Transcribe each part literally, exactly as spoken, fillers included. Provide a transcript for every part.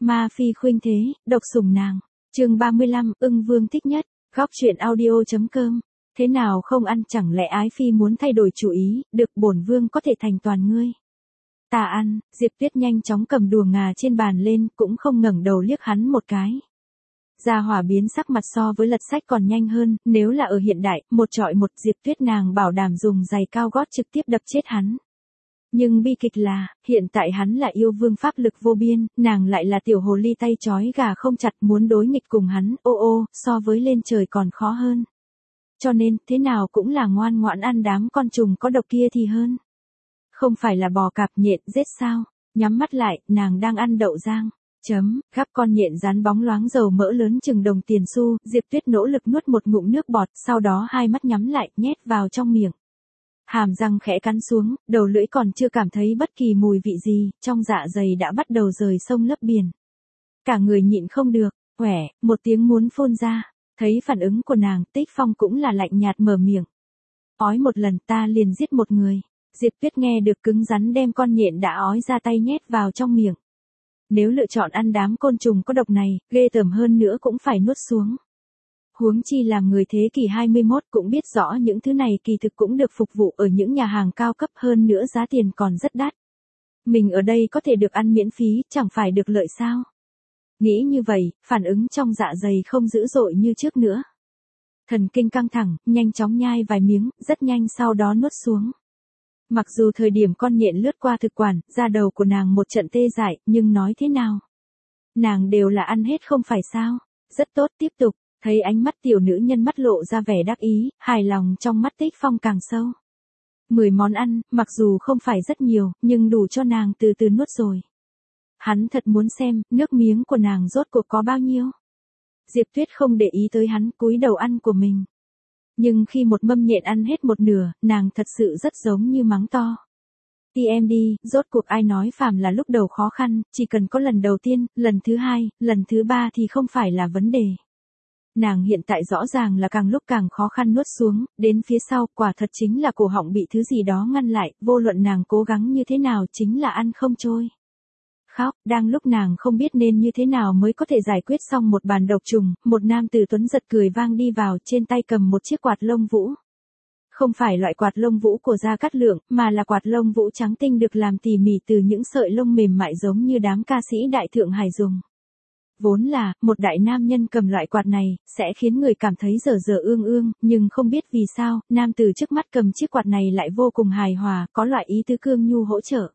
Ma phi khuynh thế, độc sủng nàng. Chương ba mươi lăm, ưng vương thích nhất. Góc truyện audio.com. Thế nào không ăn, chẳng lẽ ái phi muốn thay đổi chủ ý, được bổn vương có thể thành toàn ngươi. Ta ăn. Diệp Tuyết nhanh chóng cầm đùa ngà trên bàn lên, cũng không ngẩng đầu liếc hắn một cái. Gia Hỏa biến sắc mặt so với lật sách còn nhanh hơn, nếu là ở hiện đại, một trọi một, Diệp Tuyết nàng bảo đảm dùng giày cao gót trực tiếp đập chết hắn. Nhưng bi kịch là, hiện tại hắn là yêu vương pháp lực vô biên, nàng lại là tiểu hồ ly tay trói gà không chặt, muốn đối nghịch cùng hắn, ô ô, so với lên trời còn khó hơn. Cho nên, thế nào cũng là ngoan ngoãn ăn đám con trùng có độc kia thì hơn. Không phải là bò cạp nhện rết sao? Nhắm mắt lại, nàng đang ăn đậu rang. Chấm, gắp con nhện rán bóng loáng dầu mỡ lớn chừng đồng tiền xu, Diệp Tuyết nỗ lực nuốt một ngụm nước bọt, sau đó hai mắt nhắm lại, nhét vào trong miệng. Hàm răng khẽ cắn xuống, đầu lưỡi còn chưa cảm thấy bất kỳ mùi vị gì, trong dạ dày đã bắt đầu rời sông lấp biển. Cả người nhịn không được, quẻ, một tiếng muốn phun ra, thấy phản ứng của nàng, Tích Phong cũng là lạnh nhạt mở miệng. Ói một lần ta liền giết một người, Diệp Tuyết nghe được cứng rắn đem con nhện đã ói ra tay nhét vào trong miệng. Nếu lựa chọn ăn đám côn trùng có độc này, ghê tởm hơn nữa cũng phải nuốt xuống. Huống chi làm người thế kỷ hai mươi mốt cũng biết rõ những thứ này kỳ thực cũng được phục vụ ở những nhà hàng cao cấp, hơn nữa giá tiền còn rất đắt. Mình ở đây có thể được ăn miễn phí, chẳng phải được lợi sao? Nghĩ như vậy, phản ứng trong dạ dày không dữ dội như trước nữa. Thần kinh căng thẳng, nhanh chóng nhai vài miếng, rất nhanh sau đó nuốt xuống. Mặc dù thời điểm con nhện lướt qua thực quản, da đầu của nàng một trận tê dại, nhưng nói thế nào? Nàng đều là ăn hết không phải sao? Rất tốt, tiếp tục. Thấy ánh mắt tiểu nữ nhân mắt lộ ra vẻ đắc ý, hài lòng trong mắt Tích Phong càng sâu. Mười món ăn, mặc dù không phải rất nhiều, nhưng đủ cho nàng từ từ nuốt rồi. Hắn thật muốn xem, nước miếng của nàng rốt cuộc có bao nhiêu. Diệp Tuyết không để ý tới hắn, cúi đầu ăn của mình. Nhưng khi một mâm nhện ăn hết một nửa, nàng thật sự rất giống như mắng to. Đi em đi, rốt cuộc ai nói phàm là lúc đầu khó khăn, chỉ cần có lần đầu tiên, lần thứ hai, lần thứ ba thì không phải là vấn đề. Nàng hiện tại rõ ràng là càng lúc càng khó khăn nuốt xuống, đến phía sau quả thật chính là cổ họng bị thứ gì đó ngăn lại, vô luận nàng cố gắng như thế nào chính là ăn không trôi. Khóc, đang lúc nàng không biết nên như thế nào mới có thể giải quyết xong một bàn độc trùng, một nam tử tuấn giật cười vang đi vào, trên tay cầm một chiếc quạt lông vũ. Không phải loại quạt lông vũ của Gia Cát Lượng, mà là quạt lông vũ trắng tinh được làm tỉ mỉ từ những sợi lông mềm mại giống như đám ca sĩ Đại Thượng Hải dùng. Vốn là, một đại nam nhân cầm loại quạt này, sẽ khiến người cảm thấy dở dở ương ương, nhưng không biết vì sao, nam tử trước mắt cầm chiếc quạt này lại vô cùng hài hòa, có loại ý tứ cương nhu hỗ trợ.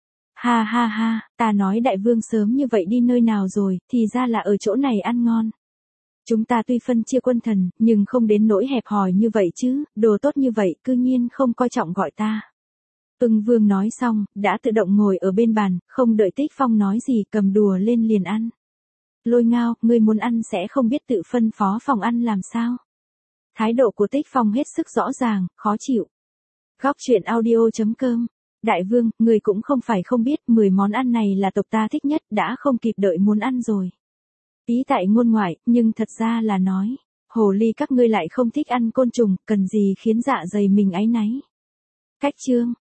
Ha ha ha, ta nói đại vương sớm như vậy đi nơi nào rồi, thì ra là ở chỗ này ăn ngon. Chúng ta tuy phân chia quân thần, nhưng không đến nỗi hẹp hòi như vậy chứ, đồ tốt như vậy, cư nhiên không coi trọng gọi ta. Ưng vương nói xong, đã tự động ngồi ở bên bàn, không đợi Tích Phong nói gì, cầm đùa lên liền ăn. Lôi Ngao, ngươi muốn ăn sẽ không biết tự phân phó phòng ăn làm sao? Thái độ của Tích Phong hết sức rõ ràng, khó chịu. Góc truyện audio.com. Đại vương, ngươi cũng không phải không biết, mười món ăn này là tộc ta thích nhất, đã không kịp đợi muốn ăn rồi. Ý tại ngôn ngoại, nhưng thật ra là nói, hồ ly các ngươi lại không thích ăn côn trùng, cần gì khiến dạ dày mình áy náy. Cách chương,